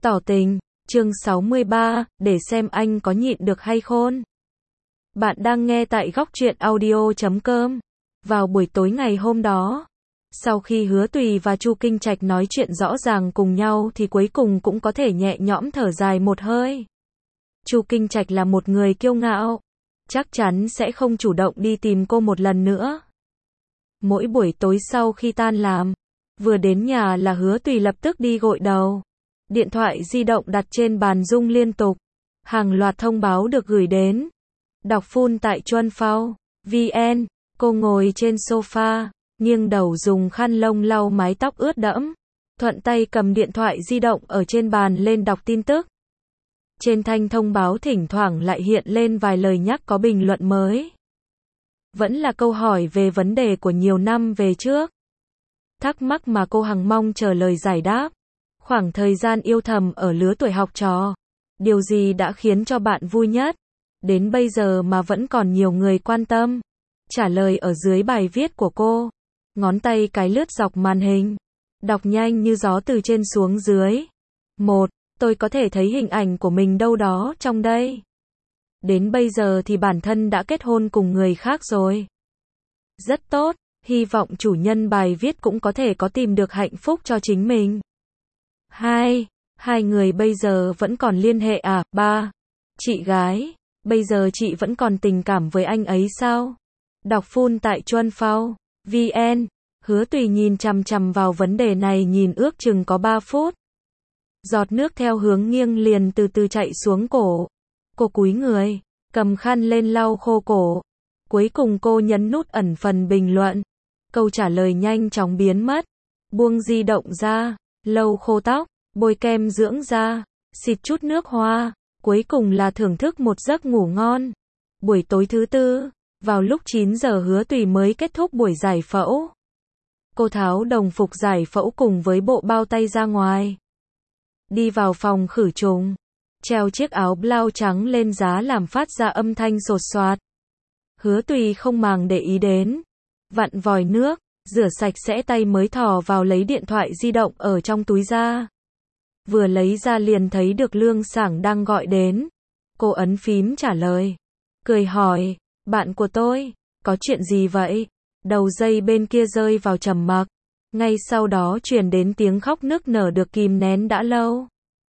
Tỏ tình, chương 63, để xem anh có nhịn được hay khôn. Bạn đang nghe tại góc truyện audio.com. Vào buổi tối ngày hôm đó, sau khi Hứa Tùy và Chu Kinh Trạch nói chuyện rõ ràng cùng nhau thì cuối cùng cũng có thể nhẹ nhõm thở dài một hơi. Chu Kinh Trạch là một người kiêu ngạo, chắc chắn sẽ không chủ động đi tìm cô một lần nữa. Mỗi buổi tối sau khi tan làm, vừa đến nhà là Hứa Tùy lập tức đi gội đầu. Điện thoại di động đặt trên bàn rung liên tục. Hàng loạt thông báo được gửi đến. Đọc full tại Chuan Phao VN. Cô ngồi trên sofa, nghiêng đầu dùng khăn lông lau mái tóc ướt đẫm. Thuận tay cầm điện thoại di động ở trên bàn lên đọc tin tức. Trên thanh thông báo thỉnh thoảng lại hiện lên vài lời nhắc có bình luận mới. Vẫn là câu hỏi về vấn đề của nhiều năm về trước. Thắc mắc mà cô hằng mong chờ lời giải đáp. Khoảng thời gian yêu thầm ở lứa tuổi học trò, điều gì đã khiến cho bạn vui nhất? Đến bây giờ mà vẫn còn nhiều người quan tâm. Trả lời ở dưới bài viết của cô. Ngón tay cái lướt dọc màn hình. Đọc nhanh như gió từ trên xuống dưới. 1. Tôi có thể thấy hình ảnh của mình đâu đó trong đây. Đến bây giờ thì bản thân đã kết hôn cùng người khác rồi. Rất tốt, hy vọng chủ nhân bài viết cũng có thể có tìm được hạnh phúc cho chính mình. 2. Hai người bây giờ vẫn còn liên hệ à? 3. Chị gái, bây giờ chị vẫn còn tình cảm với anh ấy sao? Đọc full tại Chuan Phao VN. Hứa Tùy nhìn chằm chằm vào vấn đề này nhìn ước chừng có 3 phút. Giọt nước theo hướng nghiêng liền từ từ chạy xuống cổ. Cô cúi người, cầm khăn lên lau khô cổ. Cuối cùng cô nhấn nút ẩn phần bình luận. Câu trả lời nhanh chóng biến mất. Buông di động ra, lau khô tóc, bôi kem dưỡng da, xịt chút nước hoa. Cuối cùng là thưởng thức một giấc ngủ ngon. Buổi tối thứ tư, vào lúc 9 giờ Hứa Tùy mới kết thúc buổi giải phẫu. Cô tháo đồng phục giải phẫu cùng với bộ bao tay ra ngoài. Đi vào phòng khử trùng. Treo chiếc áo blau trắng lên giá làm phát ra âm thanh sột soạt. Hứa Tùy không màng để ý đến. Vặn vòi nước, rửa sạch sẽ tay mới thò vào lấy điện thoại di động ở trong túi ra. Vừa lấy ra liền thấy được Lương Sảng đang gọi đến. Cô ấn phím trả lời. Cười hỏi, bạn của tôi, có chuyện gì vậy? Đầu dây bên kia rơi vào trầm mặc. Ngay sau đó truyền đến tiếng khóc nức nở được kìm nén đã lâu.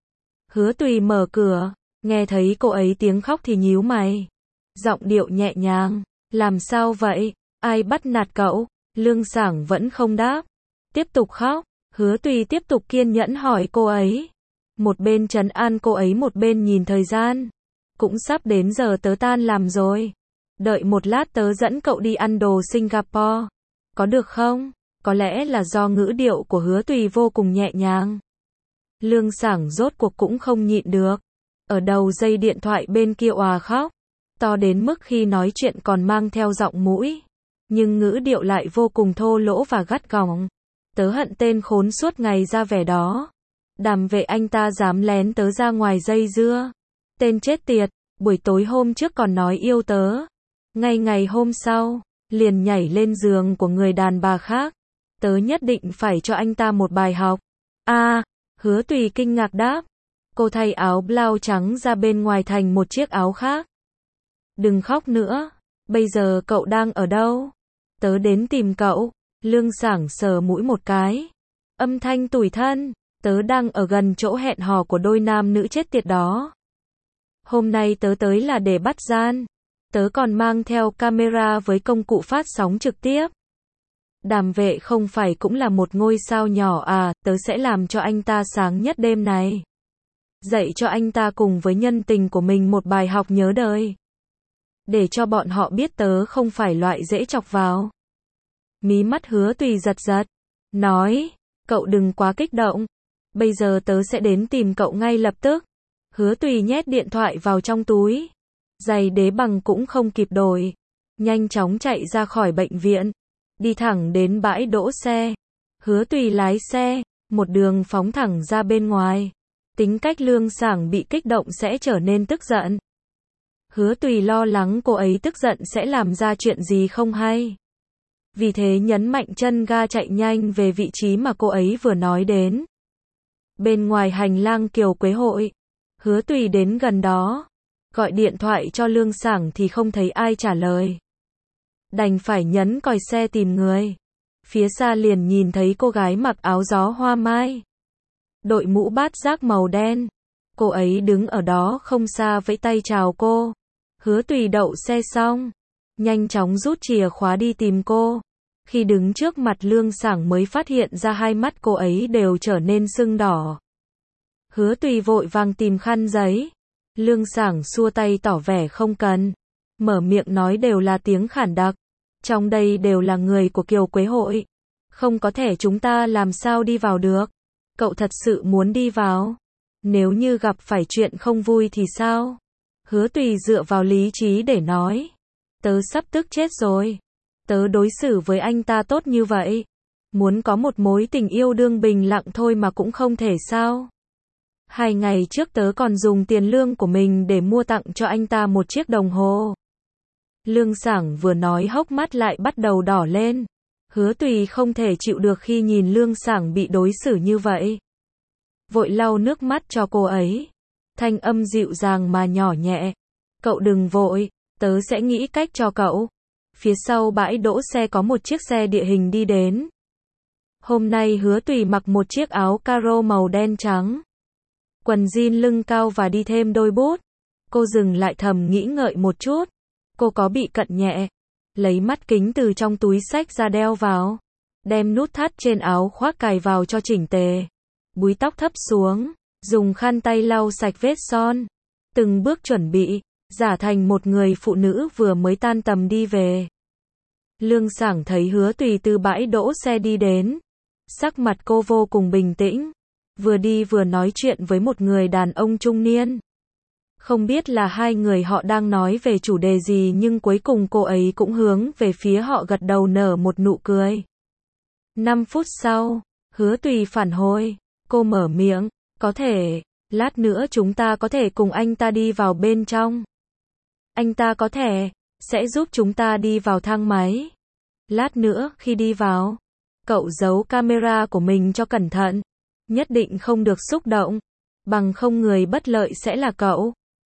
Hứa Tùy mở cửa, nghe thấy cô ấy tiếng khóc thì nhíu mày. Giọng điệu nhẹ nhàng, làm sao vậy? Ai bắt nạt cậu? Lương Sảng vẫn không đáp. Tiếp tục khóc, Hứa Tùy tiếp tục kiên nhẫn hỏi cô ấy. Một bên trấn an cô ấy một bên nhìn thời gian. Cũng sắp đến giờ tớ tan làm rồi. Đợi một lát tớ dẫn cậu đi ăn đồ Singapore. Có được không? Có lẽ là do ngữ điệu của Hứa Tùy vô cùng nhẹ nhàng. Lương Sảng rốt cuộc cũng không nhịn được. Ở đầu dây điện thoại bên kia òa khóc. To đến mức khi nói chuyện còn mang theo giọng mũi. Nhưng ngữ điệu lại vô cùng thô lỗ và gắt gỏng. Tớ hận tên khốn suốt ngày ra vẻ đó. Đàm Vệ anh ta dám lén tớ ra ngoài dây dưa. Tên chết tiệt, buổi tối hôm trước còn nói yêu tớ. Ngay ngày hôm sau, liền nhảy lên giường của người đàn bà khác. Tớ nhất định phải cho anh ta một bài học. Hứa Tùy kinh ngạc đáp. Cô thay áo blau trắng ra bên ngoài thành một chiếc áo khác. Đừng khóc nữa, bây giờ cậu đang ở đâu? Tớ đến tìm cậu. Lương Sảng sờ mũi một cái. Âm thanh tủi thân. Tớ đang ở gần chỗ hẹn hò của đôi nam nữ chết tiệt đó. Hôm nay tớ tới là để bắt gian. Tớ còn mang theo camera với công cụ phát sóng trực tiếp. Đàm Vệ không phải cũng là một ngôi sao nhỏ à, tớ sẽ làm cho anh ta sáng nhất đêm này. Dạy cho anh ta cùng với nhân tình của mình một bài học nhớ đời. Để cho bọn họ biết tớ không phải loại dễ chọc vào. Mí mắt Hứa Tùy giật giật. Nói, cậu đừng quá kích động. Bây giờ tớ sẽ đến tìm cậu ngay lập tức. Hứa Tùy nhét điện thoại vào trong túi. Giày đế bằng cũng không kịp đổi. Nhanh chóng chạy ra khỏi bệnh viện. Đi thẳng đến bãi đỗ xe. Hứa Tùy lái xe, một đường phóng thẳng ra bên ngoài. Tính cách Lương Sảng bị kích động sẽ trở nên tức giận. Hứa Tùy lo lắng cô ấy tức giận sẽ làm ra chuyện gì không hay. Vì thế nhấn mạnh chân ga chạy nhanh về vị trí mà cô ấy vừa nói đến. Bên ngoài hành lang Kiều Quế hội, Hứa Tùy đến gần đó, gọi điện thoại cho Lương Sảng thì không thấy ai trả lời. Đành phải nhấn còi xe tìm người. Phía xa liền nhìn thấy cô gái mặc áo gió hoa mai, đội mũ bát giác màu đen. Cô ấy đứng ở đó không xa vẫy tay chào cô. Hứa Tùy đậu xe xong, nhanh chóng rút chìa khóa đi tìm cô. Khi đứng trước mặt Lương Sảng mới phát hiện ra hai mắt cô ấy đều trở nên sưng đỏ. Hứa Tùy vội vàng tìm khăn giấy. Lương Sảng xua tay tỏ vẻ không cần. Mở miệng nói đều là tiếng khản đặc. Trong đây đều là người của Kiều Quế hội. Không có thẻ chúng ta làm sao đi vào được. Cậu thật sự muốn đi vào? Nếu như gặp phải chuyện không vui thì sao? Hứa Tùy dựa vào lý trí để nói. Tớ sắp tức chết rồi. Tớ đối xử với anh ta tốt như vậy. Muốn có một mối tình yêu đương bình lặng thôi mà cũng không thể sao? 2 ngày trước tớ còn dùng tiền lương của mình để mua tặng cho anh ta một chiếc đồng hồ. Lương Sảng vừa nói hốc mắt lại bắt đầu đỏ lên. Hứa Tùy không thể chịu được khi nhìn Lương Sảng bị đối xử như vậy. Vội lau nước mắt cho cô ấy. Thanh âm dịu dàng mà nhỏ nhẹ. Cậu đừng vội, tớ sẽ nghĩ cách cho cậu. Phía sau bãi đỗ xe có một chiếc xe địa hình đi đến. Hôm nay Hứa Tùy mặc một chiếc áo caro màu đen trắng, quần jean lưng cao và đi thêm đôi bút. Cô dừng lại thầm nghĩ ngợi một chút. Cô có bị cận nhẹ. Lấy mắt kính từ trong túi xách ra đeo vào. Đem nút thắt trên áo khoác cài vào cho chỉnh tề. Búi tóc thấp xuống. Dùng khăn tay lau sạch vết son. Từng bước chuẩn bị. Giả thành một người phụ nữ vừa mới tan tầm đi về. Lương Sảng thấy Hứa Tùy từ bãi đỗ xe đi đến. Sắc mặt cô vô cùng bình tĩnh. Vừa đi vừa nói chuyện với một người đàn ông trung niên. Không biết là hai người họ đang nói về chủ đề gì nhưng cuối cùng cô ấy cũng hướng về phía họ gật đầu nở một nụ cười. 5 phút sau, Hứa Tùy phản hồi. Cô mở miệng, có thể, lát nữa chúng ta có thể cùng anh ta đi vào bên trong. Anh ta có thể, sẽ giúp chúng ta đi vào thang máy. Lát nữa khi đi vào, cậu giấu camera của mình cho cẩn thận. Nhất định không được xúc động. Bằng không người bất lợi sẽ là cậu.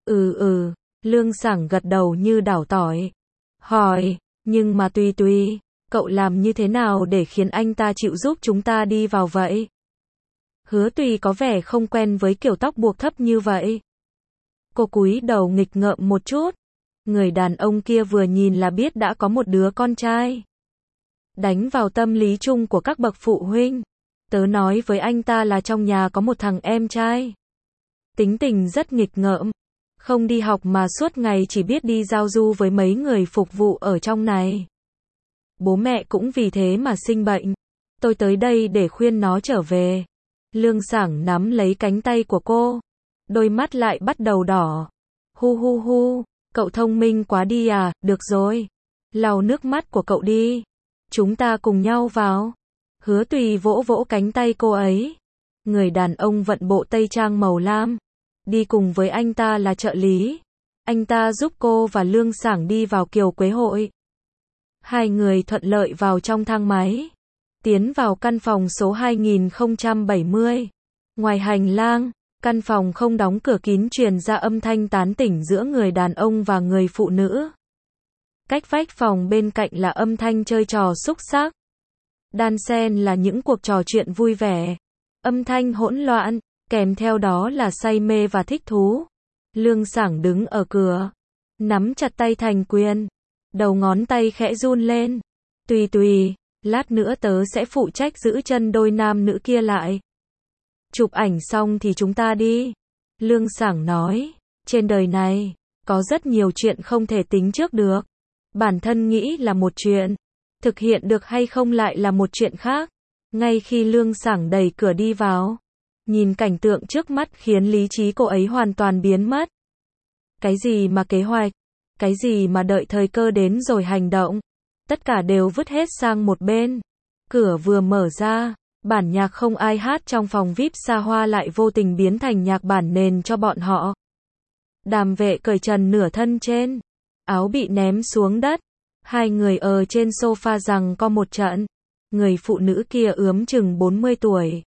Lương Sảng gật đầu như đảo tỏi. Hỏi, nhưng mà Tùy, cậu làm như thế nào để khiến anh ta chịu giúp chúng ta đi vào vậy? Hứa Tùy có vẻ không quen với kiểu tóc buộc thấp như vậy. Cô cúi đầu nghịch ngợm một chút. Người đàn ông kia vừa nhìn là biết đã có một đứa con trai. Đánh vào tâm lý chung của các bậc phụ huynh. Tớ nói với anh ta là trong nhà có một thằng em trai. Tính tình rất nghịch ngợm. Không đi học mà suốt ngày chỉ biết đi giao du với mấy người phục vụ ở trong này. Bố mẹ cũng vì thế mà sinh bệnh. Tôi tới đây để khuyên nó trở về. Lương Sảng nắm lấy cánh tay của cô. Đôi mắt lại bắt đầu đỏ. Hu, cậu thông minh quá đi à, được rồi. Lau nước mắt của cậu đi. Chúng ta cùng nhau vào. Hứa Tùy vỗ vỗ cánh tay cô ấy. Người đàn ông vận bộ tây trang màu lam. Đi cùng với anh ta là trợ lý. Anh ta giúp cô và Lương Sảng đi vào Kiều Quế hội. Hai người thuận lợi vào trong thang máy. Tiến vào căn phòng số 2070. Ngoài hành lang, căn phòng không đóng cửa kín truyền ra âm thanh tán tỉnh giữa người đàn ông và người phụ nữ. Cách vách phòng bên cạnh là âm thanh chơi trò xúc xắc. Đan xen là những cuộc trò chuyện vui vẻ. Âm thanh hỗn loạn, kèm theo đó là say mê và thích thú. Lương Sảng đứng ở cửa, nắm chặt tay thành quyền. Đầu ngón tay khẽ run lên. Tùy, lát nữa tớ sẽ phụ trách giữ chân đôi nam nữ kia lại. Chụp ảnh xong thì chúng ta đi. Lương Sảng nói, trên đời này, có rất nhiều chuyện không thể tính trước được. Bản thân nghĩ là một chuyện, thực hiện được hay không lại là một chuyện khác. Ngay khi Lương Sảng đẩy cửa đi vào, nhìn cảnh tượng trước mắt khiến lý trí cô ấy hoàn toàn biến mất. Cái gì mà kế hoạch, cái gì mà đợi thời cơ đến rồi hành động, tất cả đều vứt hết sang một bên. Cửa vừa mở ra, bản nhạc không ai hát trong phòng VIP xa hoa lại vô tình biến thành nhạc bản nền cho bọn họ. Đàm Vệ cởi trần nửa thân trên, áo bị ném xuống đất. Hai người ở trên sofa giằng co một trận. Người phụ nữ kia ướm chừng 40 tuổi.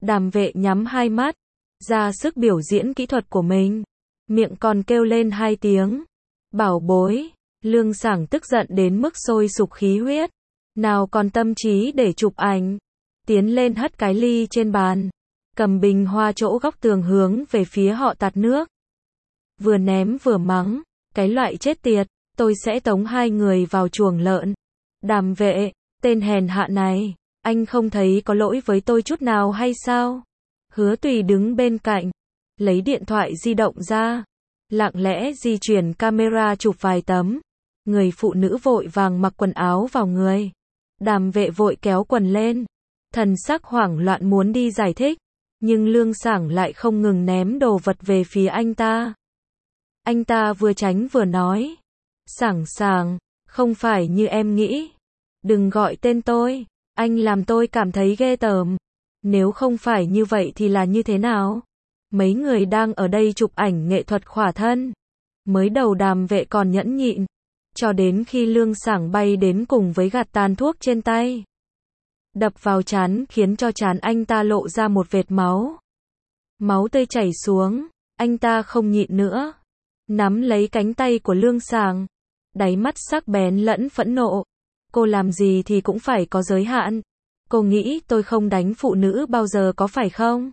Đàm vệ nhắm hai mắt, ra sức biểu diễn kỹ thuật của mình. Miệng còn kêu lên hai tiếng. Bảo bối, Lương Sảng tức giận đến mức sôi sục khí huyết. Nào còn tâm trí để chụp ảnh. Tiến lên hất cái ly trên bàn. Cầm bình hoa chỗ góc tường hướng về phía họ tạt nước. Vừa ném vừa mắng. Cái loại chết tiệt, tôi sẽ tống hai người vào chuồng lợn. Đàm vệ, tên hèn hạ này, anh không thấy có lỗi với tôi chút nào hay sao? Hứa Tùy đứng bên cạnh, lấy điện thoại di động ra, lặng lẽ di chuyển camera chụp vài tấm. Người phụ nữ vội vàng mặc quần áo vào người. Đàm vệ vội kéo quần lên, thần sắc hoảng loạn muốn đi giải thích, nhưng Lương Sảng lại không ngừng ném đồ vật về phía anh ta. Anh ta vừa tránh vừa nói, Sảng Sảng, không phải như em nghĩ. Đừng gọi tên tôi, anh làm tôi cảm thấy ghê tởm. Nếu không phải như vậy thì là như thế nào? Mấy người đang ở đây chụp ảnh nghệ thuật khỏa thân. Mới đầu Đàm vệ còn nhẫn nhịn, cho đến khi Lương Sảng bay đến cùng với gạt tàn thuốc trên tay. Đập vào trán khiến cho trán anh ta lộ ra một vệt máu. Máu tươi chảy xuống, anh ta không nhịn nữa. Nắm lấy cánh tay của Lương Sảng, đáy mắt sắc bén lẫn phẫn nộ. Cô làm gì thì cũng phải có giới hạn. Cô nghĩ tôi không đánh phụ nữ bao giờ có phải không?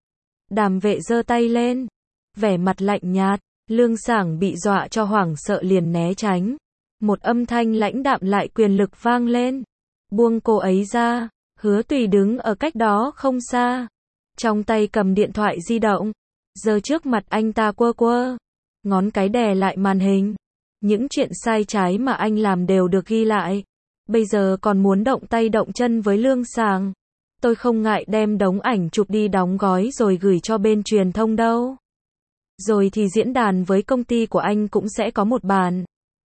Đàm vệ giơ tay lên, vẻ mặt lạnh nhạt. Lương Sảng bị dọa cho hoảng sợ liền né tránh. Một âm thanh lãnh đạm lại quyền lực vang lên. Buông cô ấy ra. Hứa Tùy đứng ở cách đó không xa, trong tay cầm điện thoại di động, giơ trước mặt anh ta quơ quơ, ngón cái đè lại màn hình. Những chuyện sai trái mà anh làm đều được ghi lại. Bây giờ còn muốn động tay động chân với Lương Sảng. Tôi không ngại đem đống ảnh chụp đi đóng gói rồi gửi cho bên truyền thông đâu. Rồi thì diễn đàn với công ty của anh cũng sẽ có một bàn.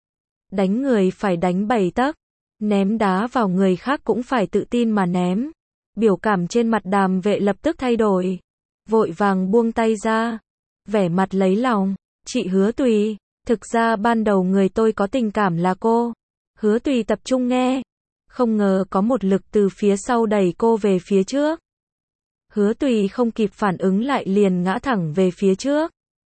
Đánh người phải đánh 7 tấc, ném đá vào người khác cũng phải tự tin mà ném. Biểu cảm trên mặt Đàm vệ lập tức thay đổi, vội vàng buông tay ra, vẻ mặt lấy lòng. Chị Hứa Tùy, thực ra ban đầu người tôi có tình cảm là cô. Hứa Tùy tập trung nghe, không ngờ có một lực từ phía sau đẩy cô về phía trước. Hứa Tùy không kịp phản ứng lại liền ngã thẳng về phía trước.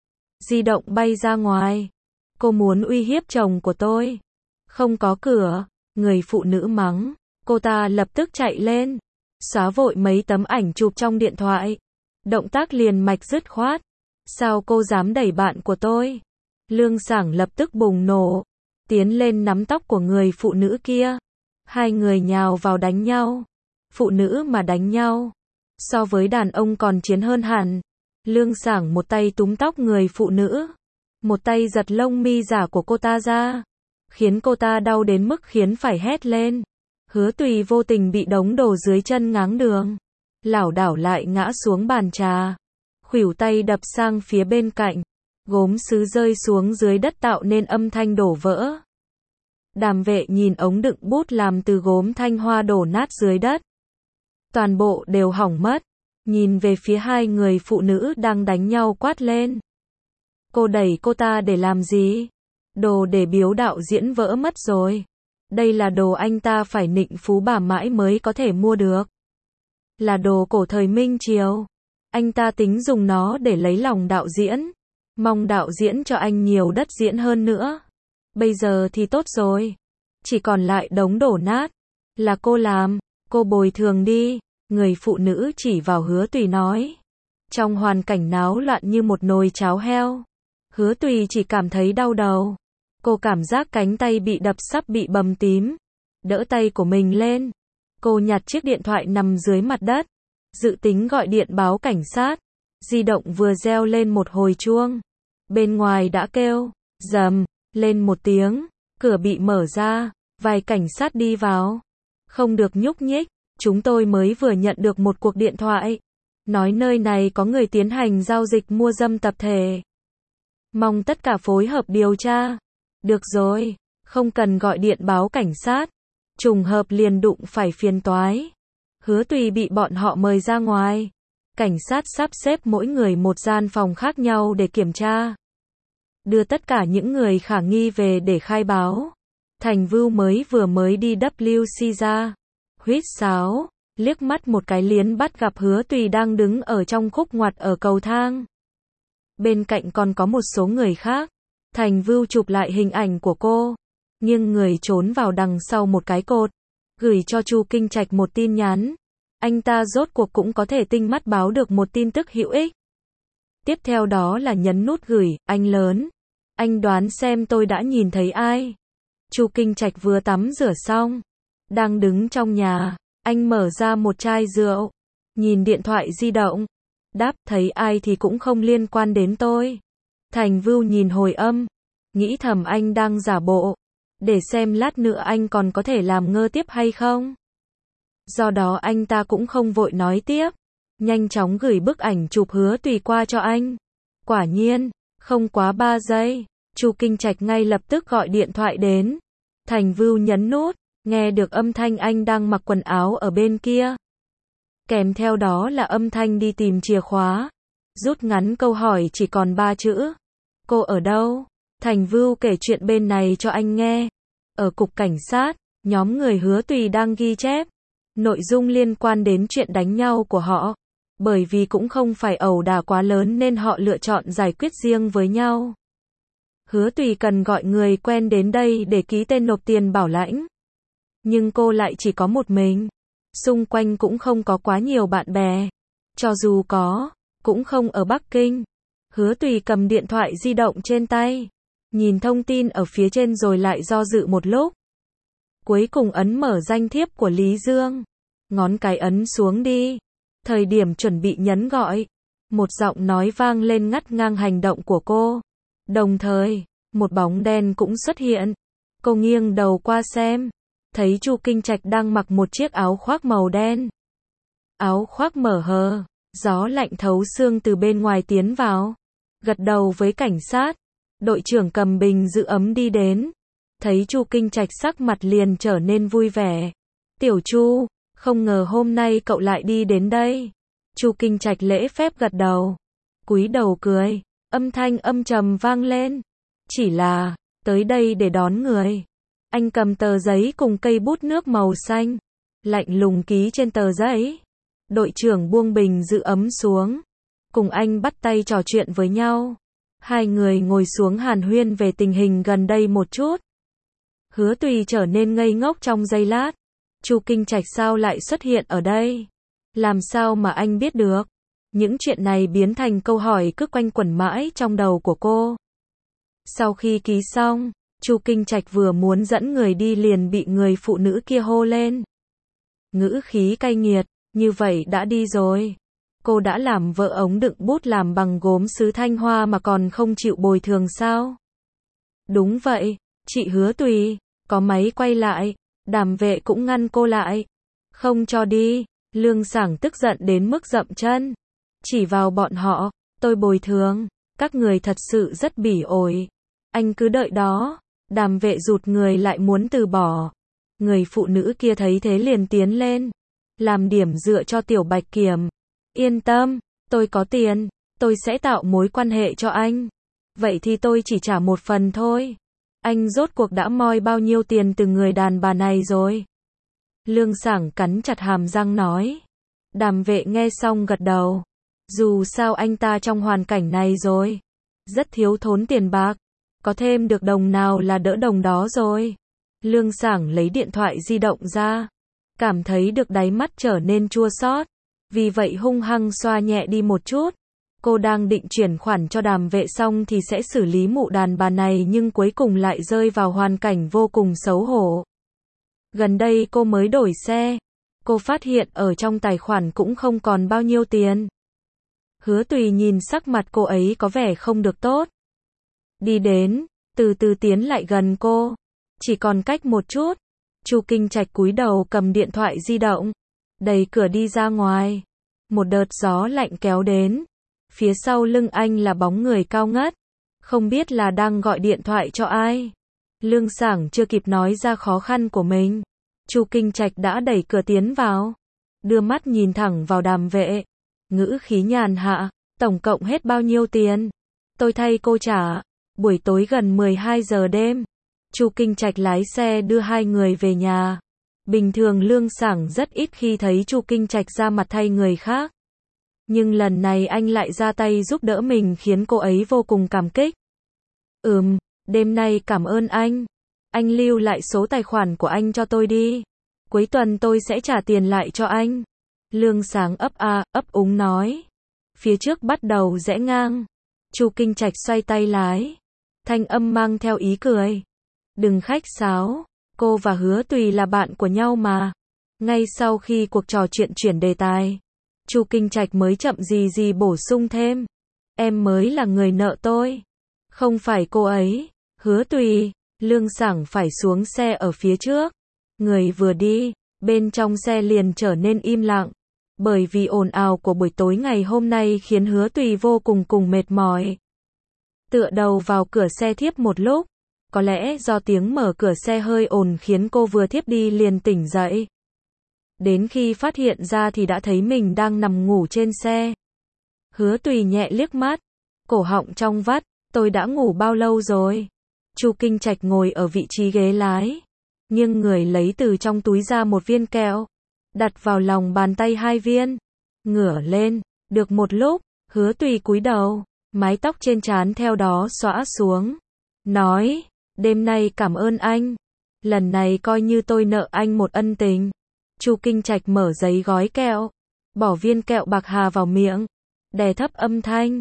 Di động bay ra ngoài. Cô muốn uy hiếp chồng của tôi. Không có cửa. Người phụ nữ mắng. Cô ta lập tức chạy lên, xóa vội mấy tấm ảnh chụp trong điện thoại. Động tác liền mạch dứt khoát. Sao cô dám đẩy bạn của tôi? Lương Sảng lập tức bùng nổ, tiến lên nắm tóc của người phụ nữ kia. Hai người nhào vào đánh nhau. Phụ nữ mà đánh nhau, so với đàn ông còn chiến hơn hẳn. Lương Sảng một tay túm tóc người phụ nữ, một tay giật lông mi giả của cô ta ra, khiến cô ta đau đến mức khiến phải hét lên. Hứa Tùy vô tình bị đống đồ dưới chân ngáng đường, lảo đảo lại ngã xuống bàn trà, khuỷu tay đập sang phía bên cạnh, gốm sứ rơi xuống dưới đất tạo nên âm thanh đổ vỡ. Đàm vệ nhìn ống đựng bút làm từ gốm thanh hoa đổ nát dưới đất, toàn bộ đều hỏng mất. Nhìn về phía hai người phụ nữ đang đánh nhau quát lên. Cô đẩy cô ta để làm gì? Đồ để biếu đạo diễn vỡ mất rồi. Đây là đồ anh ta phải nịnh phú bà mãi mới có thể mua được. Là đồ cổ thời Minh Triều. Anh ta tính dùng nó để lấy lòng đạo diễn. Mong đạo diễn cho anh nhiều đất diễn hơn nữa. Bây giờ thì tốt rồi. Chỉ còn lại đống đổ nát. Là cô làm, cô bồi thường đi. Người phụ nữ chỉ vào Hứa Tùy nói. Trong hoàn cảnh náo loạn như một nồi cháo heo, Hứa Tùy chỉ cảm thấy đau đầu. Cô cảm giác cánh tay bị đập sắp bị bầm tím. Đỡ tay của mình lên. Cô nhặt chiếc điện thoại nằm dưới mặt đất, dự tính gọi điện báo cảnh sát. Di động vừa reo lên một hồi chuông. Bên ngoài đã kêu rầm lên một tiếng. Cửa bị mở ra, vài cảnh sát đi vào. Không được nhúc nhích. Chúng tôi mới vừa nhận được một cuộc điện thoại, nói nơi này có người tiến hành giao dịch mua dâm tập thể. Mong tất cả phối hợp điều tra. Được rồi, không cần gọi điện báo cảnh sát. Trùng hợp liền đụng phải phiền toái. Hứa Tùy bị bọn họ mời ra ngoài. Cảnh sát sắp xếp mỗi người một gian phòng khác nhau để kiểm tra. Đưa tất cả những người khả nghi về để khai báo. Thành Vưu mới vừa đi WC ra. Huýt sáo, liếc mắt một cái liến bắt gặp Hứa Tùy đang đứng ở trong khúc ngoặt ở cầu thang. Bên cạnh còn có một số người khác. Thành Vưu chụp lại hình ảnh của cô, nghiêng người trốn vào đằng sau một cái cột, gửi cho Chu Kinh Trạch một tin nhắn. Anh ta rốt cuộc cũng có thể tinh mắt báo được một tin tức hữu ích. Tiếp theo đó là nhấn nút gửi, anh lớn. Anh đoán xem tôi đã nhìn thấy ai. Chu Kinh Trạch vừa tắm rửa xong, đang đứng trong nhà, anh mở ra một chai rượu, nhìn điện thoại di động, đáp thấy ai thì cũng không liên quan đến tôi. Thành Vưu nhìn hồi âm, nghĩ thầm anh đang giả bộ, để xem lát nữa anh còn có thể làm ngơ tiếp hay không. Do đó anh ta cũng không vội nói tiếp, nhanh chóng gửi bức ảnh chụp Hứa Tùy qua cho anh. Quả nhiên, không quá 3 giây, Chu Kinh Trạch ngay lập tức gọi điện thoại đến. Thành Vưu nhấn nút, nghe được âm thanh anh đang mặc quần áo ở bên kia. Kèm theo đó là âm thanh đi tìm chìa khóa. Rút ngắn câu hỏi chỉ còn 3 chữ. Cô ở đâu? Thành Vưu kể chuyện bên này cho anh nghe. Ở cục cảnh sát, nhóm người Hứa Tùy đang ghi chép nội dung liên quan đến chuyện đánh nhau của họ. Bởi vì cũng không phải ẩu đả quá lớn nên họ lựa chọn giải quyết riêng với nhau. Hứa Tùy cần gọi người quen đến đây để ký tên nộp tiền bảo lãnh. Nhưng cô lại chỉ có một mình. Xung quanh cũng không có quá nhiều bạn bè. Cho dù có, cũng không ở Bắc Kinh. Hứa Tùy cầm điện thoại di động trên tay, nhìn thông tin ở phía trên rồi lại do dự một lúc. Cuối cùng ấn mở danh thiếp của Lý Dương. Ngón cái ấn xuống đi. Thời điểm chuẩn bị nhấn gọi, một giọng nói vang lên ngắt ngang hành động của cô. Đồng thời, một bóng đen cũng xuất hiện. Cô nghiêng đầu qua xem, thấy Chu Kinh Trạch đang mặc một chiếc áo khoác màu đen. Áo khoác mở hờ, gió lạnh thấu xương từ bên ngoài tiến vào. Gật đầu với cảnh sát, đội trưởng cầm bình giữ ấm đi đến. Thấy Chu Kinh Trạch sắc mặt liền trở nên vui vẻ. Tiểu Chu, không ngờ hôm nay cậu lại đi đến đây. Chu Kinh Trạch lễ phép gật đầu, cúi đầu cười, âm thanh âm trầm vang lên. Chỉ là, tới đây để đón người. Anh cầm tờ giấy cùng cây bút nước màu xanh, lạnh lùng ký trên tờ giấy. Đội trưởng buông bình giữ ấm xuống, cùng anh bắt tay trò chuyện với nhau. Hai người ngồi xuống hàn huyên về tình hình gần đây một chút. Hứa Tùy trở nên ngây ngốc trong giây lát. Chu Kinh Trạch sao lại xuất hiện ở đây? Làm sao mà anh biết được? Những chuyện này biến thành câu hỏi cứ quanh quẩn mãi trong đầu của cô. Sau khi ký xong, Chu Kinh Trạch vừa muốn dẫn người đi liền bị người phụ nữ kia hô lên. Ngữ khí cay nghiệt, như vậy đã đi rồi. Cô đã làm vợ ống đựng bút làm bằng gốm sứ Thanh Hoa mà còn không chịu bồi thường sao? Đúng vậy, chị Hứa Tùy, có máy quay lại. Đàm Vệ cũng ngăn cô lại. Không cho đi. Lương Sảng tức giận đến mức dậm chân. Chỉ vào bọn họ, tôi bồi thường. Các người thật sự rất bỉ ổi. Anh cứ đợi đó. Đàm Vệ rụt người lại muốn từ bỏ. Người phụ nữ kia thấy thế liền tiến lên, làm điểm dựa cho Tiểu Bạch Kiểm. Yên tâm, tôi có tiền, tôi sẽ tạo mối quan hệ cho anh. Vậy thì tôi chỉ trả một phần thôi. Anh rốt cuộc đã moi bao nhiêu tiền từ người đàn bà này rồi? Lương Sảng cắn chặt hàm răng nói. Đàm Vệ nghe xong gật đầu. Dù sao anh ta trong hoàn cảnh này rồi, rất thiếu thốn tiền bạc. Có thêm được đồng nào là đỡ đồng đó rồi. Lương Sảng lấy điện thoại di động ra, cảm thấy được đáy mắt trở nên chua xót. Vì vậy hung hăng xoa nhẹ đi một chút. Cô đang định chuyển khoản cho Đàm Vệ xong thì sẽ xử lý mụ đàn bà này nhưng cuối cùng lại rơi vào hoàn cảnh vô cùng xấu hổ. Gần đây cô mới đổi xe. Cô phát hiện ở trong tài khoản cũng không còn bao nhiêu tiền. Hứa Tùy nhìn sắc mặt cô ấy có vẻ không được tốt. Đi đến, từ từ tiến lại gần cô. Chỉ còn cách một chút. Chu Kinh Trạch cúi đầu cầm điện thoại di động, đẩy cửa đi ra ngoài. Một đợt gió lạnh kéo đến. Phía sau lưng anh là bóng người cao ngất. Không biết là đang gọi điện thoại cho ai. Lương Sảng chưa kịp nói ra khó khăn của mình, Chu Kinh Trạch đã đẩy cửa tiến vào. Đưa mắt nhìn thẳng vào Đàm Vệ. Ngữ khí nhàn hạ. Tổng cộng hết bao nhiêu tiền? Tôi thay cô trả. Buổi tối gần 12 giờ đêm, Chu Kinh Trạch lái xe đưa hai người về nhà. Bình thường Lương Sảng rất ít khi thấy Chu Kinh Trạch ra mặt thay người khác. Nhưng lần này anh lại ra tay giúp đỡ mình khiến cô ấy vô cùng cảm kích. Đêm nay cảm ơn anh. Anh lưu lại số tài khoản của anh cho tôi đi. Cuối tuần tôi sẽ trả tiền lại cho anh. Lương Sảng ấp úng nói. Phía trước bắt đầu rẽ ngang. Chu Kinh Trạch xoay tay lái. Thanh âm mang theo ý cười. Đừng khách sáo. Cô và Hứa Tùy là bạn của nhau mà. Ngay sau khi cuộc trò chuyện chuyển đề tài, Chu Kinh Trạch mới chậm gì bổ sung thêm. Em mới là người nợ tôi. Không phải cô ấy. Hứa Tùy. Lương Sảng phải xuống xe ở phía trước. Người vừa đi, bên trong xe liền trở nên im lặng. Bởi vì ồn ào của buổi tối ngày hôm nay khiến Hứa Tùy vô cùng mệt mỏi. Tựa đầu vào cửa xe thiếp một lúc. Có lẽ do tiếng mở cửa xe hơi ồn khiến cô vừa thiếp đi liền tỉnh dậy. Đến khi phát hiện ra thì đã thấy mình đang nằm ngủ trên xe. Hứa Tùy nhẹ liếc mắt. Cổ họng trong vắt. Tôi đã ngủ bao lâu rồi? Chu Kinh Trạch ngồi ở vị trí ghế lái. Nhưng người lấy từ trong túi ra một viên kẹo. Đặt vào lòng bàn tay 2 viên. Ngửa lên. Được một lúc, Hứa Tùy cúi đầu. Mái tóc trên trán theo đó xõa xuống. Nói. Đêm nay cảm ơn anh. Lần này coi như tôi nợ anh một ân tình. Chu Kinh Trạch mở giấy gói kẹo. Bỏ viên kẹo bạc hà vào miệng. Đè thấp âm thanh.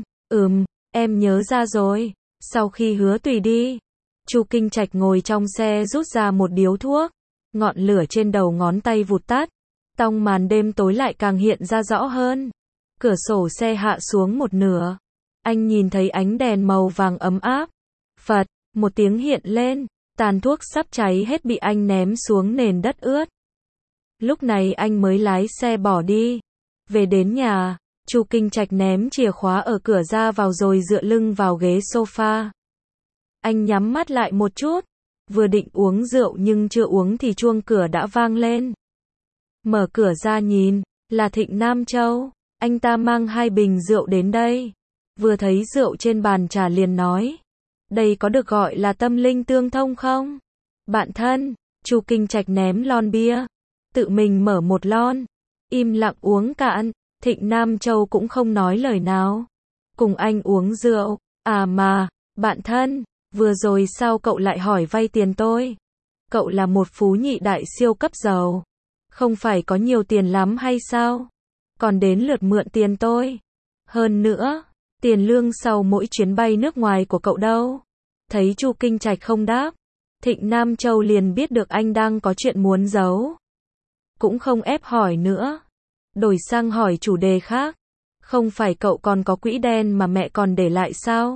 Em nhớ ra rồi. Sau khi Hứa Tùy đi, Chu Kinh Trạch ngồi trong xe rút ra một điếu thuốc. Ngọn lửa trên đầu ngón tay vụt tắt. Tông màn đêm tối lại càng hiện ra rõ hơn. Cửa sổ xe hạ xuống một nửa. Anh nhìn thấy ánh đèn màu vàng ấm áp. Phật, một tiếng hiện lên. Tàn thuốc sắp cháy hết bị anh ném xuống nền đất ướt. Lúc này anh mới lái xe bỏ đi. Về đến nhà, Chu Kinh Trạch ném chìa khóa ở cửa ra vào rồi dựa lưng vào ghế sofa. Anh nhắm mắt lại một chút. Vừa định uống rượu nhưng chưa uống thì chuông cửa đã vang lên. Mở cửa ra nhìn, là Thịnh Nam Châu. Anh ta mang 2 bình rượu đến đây. Vừa thấy rượu trên bàn trà liền nói. Đây có được gọi là tâm linh tương thông không? Bạn thân, Chu Kinh Trạch ném lon bia. Tự mình mở một lon. Im lặng uống cạn. Thịnh Nam Châu cũng không nói lời nào. Cùng anh uống rượu. À mà, bạn thân, vừa rồi sao cậu lại hỏi vay tiền tôi? Cậu là một phú nhị đại siêu cấp giàu. Không phải có nhiều tiền lắm hay sao? Còn đến lượt mượn tiền tôi. Hơn nữa, tiền lương sau mỗi chuyến bay nước ngoài của cậu đâu? Thấy Chu Kinh Trạch không đáp, Thịnh Nam Châu liền biết được anh đang có chuyện muốn giấu. Cũng không ép hỏi nữa. Đổi sang hỏi chủ đề khác. Không phải cậu còn có quỹ đen mà mẹ còn để lại sao?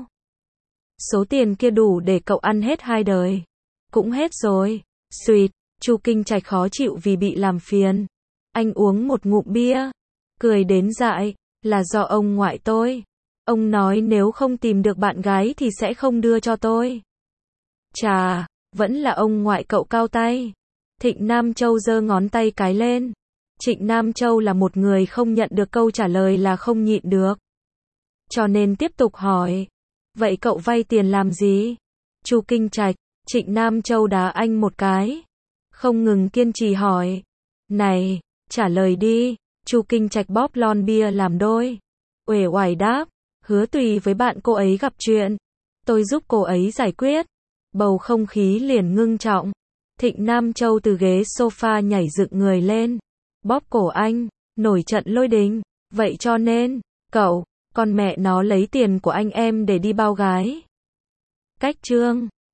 Số tiền kia đủ để cậu ăn hết 2 đời. Cũng hết rồi. Xuyệt, Chu Kinh Trạch khó chịu vì bị làm phiền. Anh uống một ngụm bia. Cười đến dại, là do ông ngoại tôi. Ông nói nếu không tìm được bạn gái thì sẽ không đưa cho tôi. Chà, vẫn là ông ngoại cậu cao tay. Thịnh Nam Châu giơ ngón tay cái lên. Trịnh Nam Châu là một người không nhận được câu trả lời là không nhịn được. Cho nên tiếp tục hỏi. Vậy cậu vay tiền làm gì? Chu Kinh Trạch, Trịnh Nam Châu đá anh một cái. Không ngừng kiên trì hỏi. Này, trả lời đi. Chu Kinh Trạch bóp lon bia làm đôi. Uể oải đáp. Hứa Tùy với bạn cô ấy gặp chuyện. Tôi giúp cô ấy giải quyết. Bầu không khí liền ngưng trọng. Thịnh Nam Châu từ ghế sofa nhảy dựng người lên. Bóp cổ anh. Nổi trận lôi đình. Vậy cho nên, cậu, con mẹ nó lấy tiền của anh em để đi bao gái. Cách chương